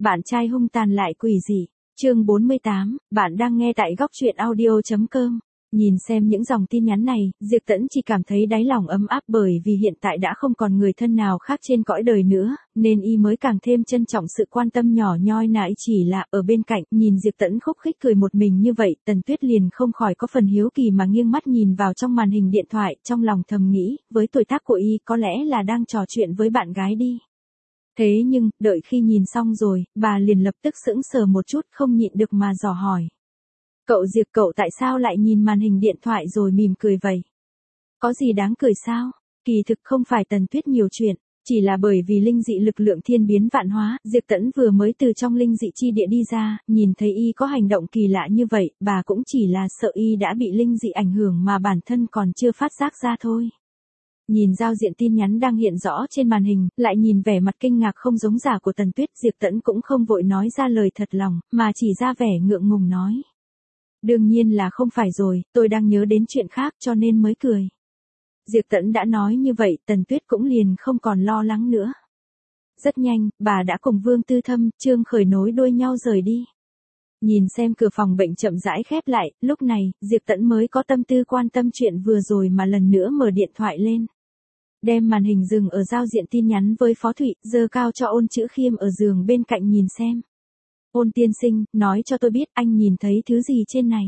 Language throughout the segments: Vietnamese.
Bạn trai hung tàn lại quỷ dị. Chương 48, bạn đang nghe tại góc truyện audio.com. Nhìn xem những dòng tin nhắn này, Diệp Tẫn chỉ cảm thấy đáy lòng ấm áp bởi vì hiện tại đã không còn người thân nào khác trên cõi đời nữa, nên y mới càng thêm trân trọng sự quan tâm nhỏ nhoi nãy chỉ là ở bên cạnh. Nhìn Diệp Tẫn khúc khích cười một mình như vậy, Tần Tuyết liền không khỏi có phần hiếu kỳ mà nghiêng mắt nhìn vào trong màn hình điện thoại, trong lòng thầm nghĩ, với tuổi tác của y có lẽ là đang trò chuyện với bạn gái đi. Thế nhưng, đợi khi nhìn xong rồi, bà liền lập tức sững sờ một chút, không nhịn được mà dò hỏi. Cậu Diệp, cậu tại sao lại nhìn màn hình điện thoại rồi mỉm cười vậy? Có gì đáng cười sao? Kỳ thực không phải Tần Tuyết nhiều chuyện, chỉ là bởi vì linh dị lực lượng thiên biến vạn hóa, Diệp Tẫn vừa mới từ trong linh dị chi địa đi ra, nhìn thấy y có hành động kỳ lạ như vậy, bà cũng chỉ là sợ y đã bị linh dị ảnh hưởng mà bản thân còn chưa phát giác ra thôi. Nhìn giao diện tin nhắn đang hiện rõ trên màn hình, lại nhìn vẻ mặt kinh ngạc không giống giả của Tần Tuyết, Diệp Tẫn cũng không vội nói ra lời thật lòng, mà chỉ ra vẻ ngượng ngùng nói. Đương nhiên là không phải rồi, tôi đang nhớ đến chuyện khác cho nên mới cười. Diệp Tẫn đã nói như vậy, Tần Tuyết cũng liền không còn lo lắng nữa. Rất nhanh, bà đã cùng Vương Tư Thâm, Trương Khởi nối đuôi nhau rời đi. Nhìn xem cửa phòng bệnh chậm rãi khép lại, lúc này, Diệp Tẫn mới có tâm tư quan tâm chuyện vừa rồi mà lần nữa mở điện thoại lên. Đem màn hình dừng ở giao diện tin nhắn với Phó Thụy, giơ cao cho Ôn Chữ Khiêm ở giường bên cạnh nhìn xem. Ôn tiên sinh, nói cho tôi biết anh nhìn thấy thứ gì trên này.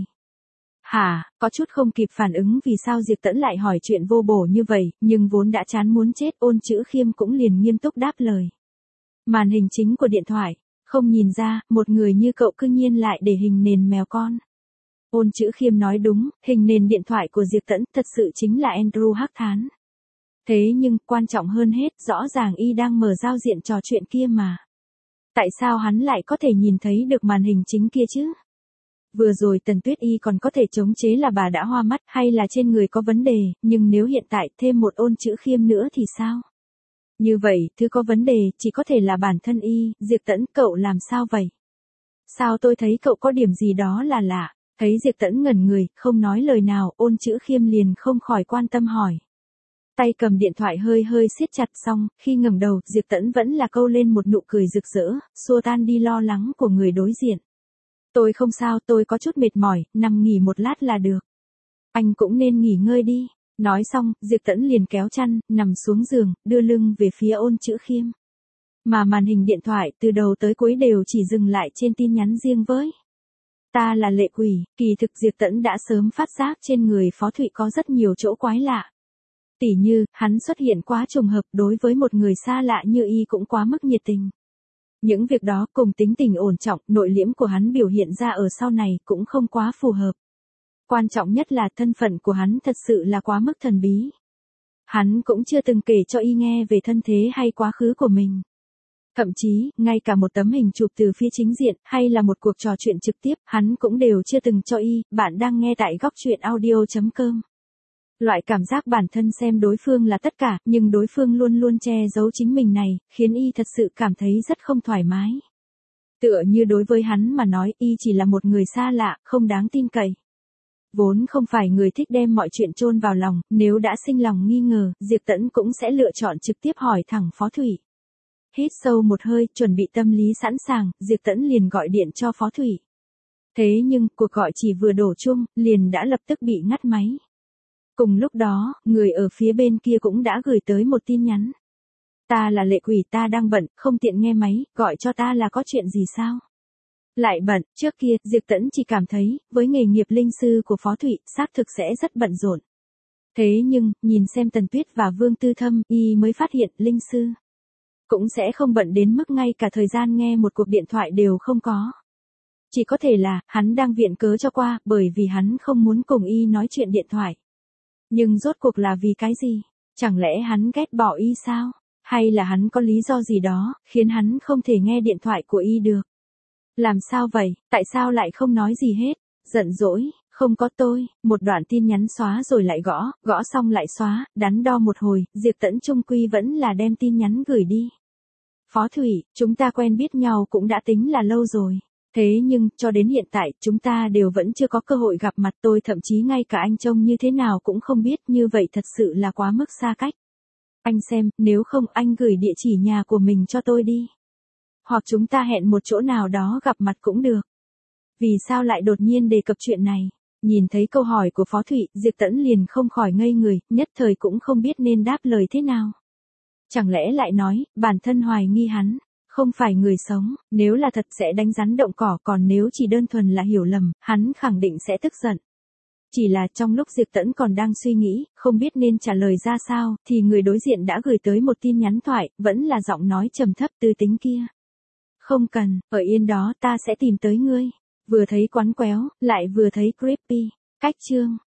Hả, có chút không kịp phản ứng vì sao Diệp Tẫn lại hỏi chuyện vô bổ như vậy, nhưng vốn đã chán muốn chết, Ôn Chữ Khiêm cũng liền nghiêm túc đáp lời. Màn hình chính của điện thoại, không nhìn ra, một người như cậu cư nhiên lại để hình nền mèo con. Ôn Chữ Khiêm nói đúng, hình nền điện thoại của Diệp Tẫn thật sự chính là Andrew Hắc Thán. Thế nhưng, quan trọng hơn hết, rõ ràng y đang mở giao diện trò chuyện kia mà. Tại sao hắn lại có thể nhìn thấy được màn hình chính kia chứ? Vừa rồi Tần Tuyết y còn có thể chống chế là bà đã hoa mắt hay là trên người có vấn đề, nhưng nếu hiện tại thêm một Ôn Chữ Khiêm nữa thì sao? Như vậy, thứ có vấn đề chỉ có thể là bản thân y. Diệp Tẫn, cậu làm sao vậy? Sao tôi thấy cậu có điểm gì đó là lạ? Thấy Diệp Tẫn ngẩn người, không nói lời nào, Ôn Chữ Khiêm liền không khỏi quan tâm hỏi. Tay cầm điện thoại hơi hơi siết chặt, xong, khi ngẩng đầu, Diệp Tẫn vẫn là câu lên một nụ cười rực rỡ, xua tan đi lo lắng của người đối diện. Tôi không sao, tôi có chút mệt mỏi, nằm nghỉ một lát là được. Anh cũng nên nghỉ ngơi đi. Nói xong, Diệp Tẫn liền kéo chăn, nằm xuống giường, đưa lưng về phía Ôn Chữ Khiêm. Mà màn hình điện thoại từ đầu tới cuối đều chỉ dừng lại trên tin nhắn riêng với. Ta là lệ quỷ. Kỳ thực Diệp Tẫn đã sớm phát giác trên người Phó Thụy có rất nhiều chỗ quái lạ. Tỉ như, hắn xuất hiện quá trùng hợp, đối với một người xa lạ như y cũng quá mức nhiệt tình. Những việc đó cùng tính tình ổn trọng, nội liễm của hắn biểu hiện ra ở sau này cũng không quá phù hợp. Quan trọng nhất là thân phận của hắn thật sự là quá mức thần bí. Hắn cũng chưa từng kể cho y nghe về thân thế hay quá khứ của mình. Thậm chí, ngay cả một tấm hình chụp từ phía chính diện, hay là một cuộc trò chuyện trực tiếp, hắn cũng đều chưa từng cho y. Bạn đang nghe tại góc truyện audio.com. Loại cảm giác bản thân xem đối phương là tất cả, nhưng đối phương luôn luôn che giấu chính mình này, khiến y thật sự cảm thấy rất không thoải mái. Tựa như đối với hắn mà nói, y chỉ là một người xa lạ, không đáng tin cậy. Vốn không phải người thích đem mọi chuyện chôn vào lòng, nếu đã sinh lòng nghi ngờ, Diệp Tẫn cũng sẽ lựa chọn trực tiếp hỏi thẳng Phó Thụy. Hít sâu một hơi, chuẩn bị tâm lý sẵn sàng, Diệp Tẫn liền gọi điện cho Phó Thụy. Thế nhưng, cuộc gọi chỉ vừa đổ chuông, liền đã lập tức bị ngắt máy. Cùng lúc đó, người ở phía bên kia cũng đã gửi tới một tin nhắn. Ta là lệ quỷ, ta đang bận, không tiện nghe máy, gọi cho ta là có chuyện gì sao? Lại bận, trước kia, Diệp Tẫn chỉ cảm thấy, với nghề nghiệp linh sư của Phó Thụy, xác thực sẽ rất bận rộn. Thế nhưng, nhìn xem Tần Tuyết và Vương Tư Thâm, y mới phát hiện, linh sư cũng sẽ không bận đến mức ngay cả thời gian nghe một cuộc điện thoại đều không có. Chỉ có thể là, hắn đang viện cớ cho qua, bởi vì hắn không muốn cùng y nói chuyện điện thoại. Nhưng rốt cuộc là vì cái gì? Chẳng lẽ hắn ghét bỏ y sao? Hay là hắn có lý do gì đó, khiến hắn không thể nghe điện thoại của y được? Làm sao vậy? Tại sao lại không nói gì hết? Giận dỗi, không có tôi. Một đoạn tin nhắn xóa rồi lại gõ, gõ xong lại xóa, đắn đo một hồi, Diệp Tẫn chung quy vẫn là đem tin nhắn gửi đi. Phó Thụy, chúng ta quen biết nhau cũng đã tính là lâu rồi. Thế nhưng, cho đến hiện tại, chúng ta đều vẫn chưa có cơ hội gặp mặt, tôi thậm chí ngay cả anh trông như thế nào cũng không biết, như vậy thật sự là quá mức xa cách. Anh xem, nếu không anh gửi địa chỉ nhà của mình cho tôi đi. Hoặc chúng ta hẹn một chỗ nào đó gặp mặt cũng được. Vì sao lại đột nhiên đề cập chuyện này? Nhìn thấy câu hỏi của Phó Thụy, Diệp Tẫn liền không khỏi ngây người, nhất thời cũng không biết nên đáp lời thế nào. Chẳng lẽ lại nói, bản thân hoài nghi hắn, không phải người sống, nếu là thật sẽ đánh rắn động cỏ, còn nếu chỉ đơn thuần là hiểu lầm, hắn khẳng định sẽ tức giận. Chỉ là trong lúc Diệp Tẫn còn đang suy nghĩ, không biết nên trả lời ra sao, thì người đối diện đã gửi tới một tin nhắn thoại, vẫn là giọng nói trầm thấp tư tính kia. Không cần, ở yên đó ta sẽ tìm tới ngươi. Vừa thấy quắn quéo, lại vừa thấy creepy. Cách chương